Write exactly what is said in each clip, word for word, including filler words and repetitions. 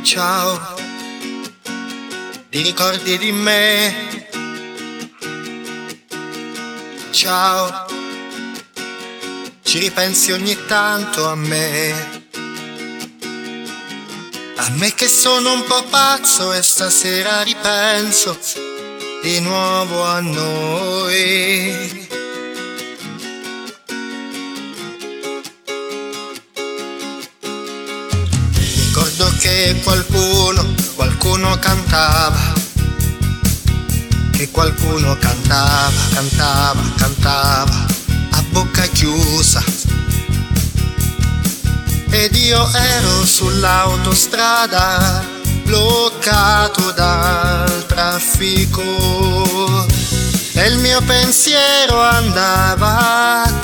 Ciao, ti ricordi di me? Ciao, ci ripensi ogni tanto a me? A me che sono un po' pazzo e stasera ripenso di nuovo a noi. Ricordo che qualcuno, qualcuno cantava, che qualcuno cantava, cantava, cantava a bocca chiusa. Ed io ero sull'autostrada, bloccato dal traffico, e il mio pensiero andava a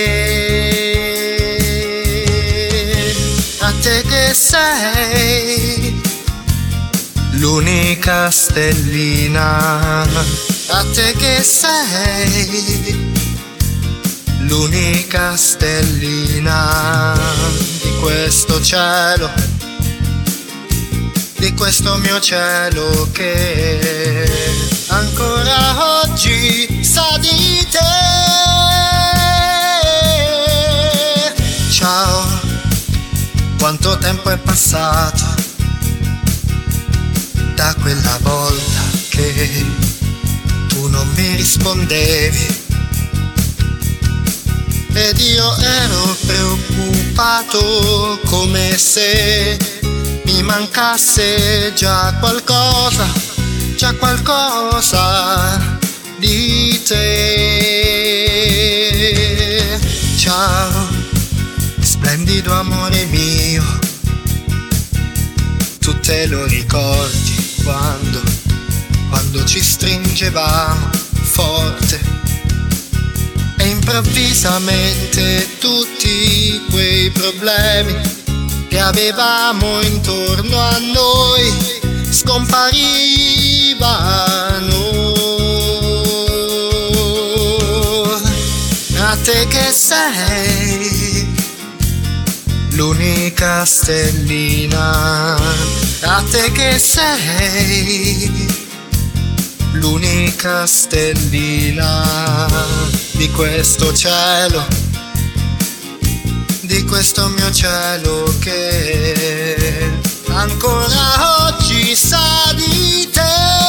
te, a te che sei l'unica stellina, a te che sei l'unica stellina di questo cielo, di questo mio cielo che ancora oggi sa di te. Ciao, quanto tempo è passato da quella volta che tu non mi rispondevi ed io ero preoccupato, come se mi mancasse già qualcosa, già qualcosa di te. Ciao, splendido amore mio, tu te lo ricordi quando, quando ci stringevamo forte e improvvisamente tutti quei problemi che avevamo intorno a noi scomparivano. A te che sei l'unica stellina, a te che sei l'unica stellina di questo cielo, di questo mio cielo che ancora oggi sa di te.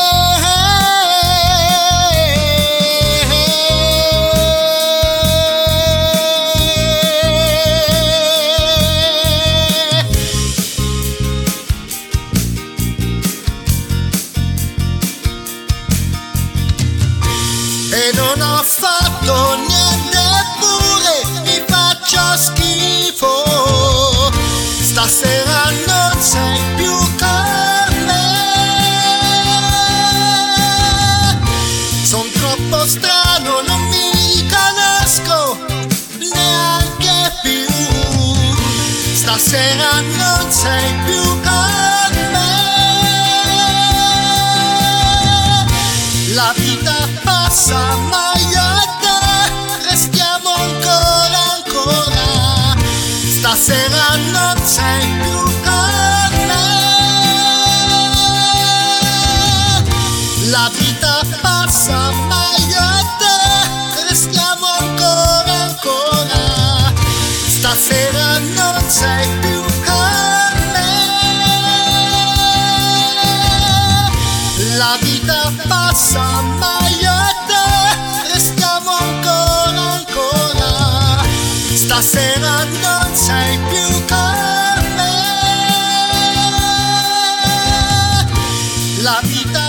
E non ho fatto niente eppure mi faccio schifo, stasera non sei più con me. Son troppo strano, non mi riconosco neanche più, stasera non sei più con me. La vita passa ma io e te restiamo ancora, ancora, stasera non sei più con me. La vita passa ma io e te restiamo ancora, ancora, stasera non sei più con me. La vita passa ma io e te restiamo ancora, ancora, stasera non sei più con me. La vita